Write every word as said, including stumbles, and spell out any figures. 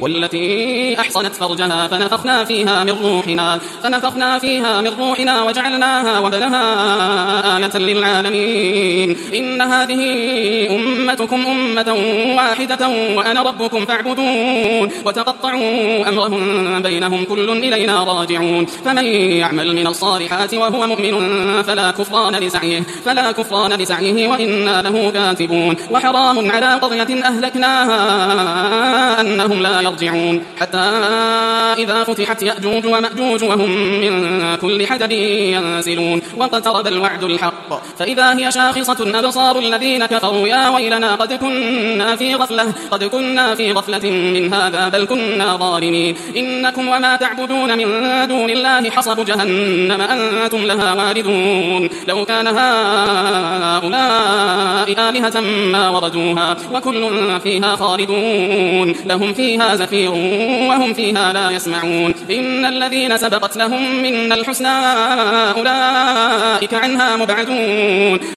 والتي أحصنت فرجها فنفخنا فيها من روحنا فنفخنا فيها من روحنا وجعلناها وابنها آية للعالمين إن هذه أمتكم أمة واحدة وأنا ربكم فاعبدون وتقطعوا أمرهم بينهم كل إلينا راجعون فمن يعمل من الصالحات وهو مؤمن فلا كفران لسعيه فلا كفران لسعيه وإنا له كاتبون وحرام على قرية أهلكناها أنهم لا يرجعون حتى إذا فتحت يأجوج ومأجوج وهم من كل حدب ينسلون واقترب الوعد الحق فإذا هي شاخصة أبصار الذين كفروا يا ويلنا قد كنا في غفلة قد كنا في غفلة من هذا بل كنا ظالمين إنكم وما تعبدون من دون الله حصب جهنم أنتم لها واردون لو كان هؤلاء آلهة ما وردوها وكل فيها خالدون لهم فيها زفير وهم فيها لا يسمعون إن الذين سبقت لهم منا الحسنى أولئك عنها مبعدون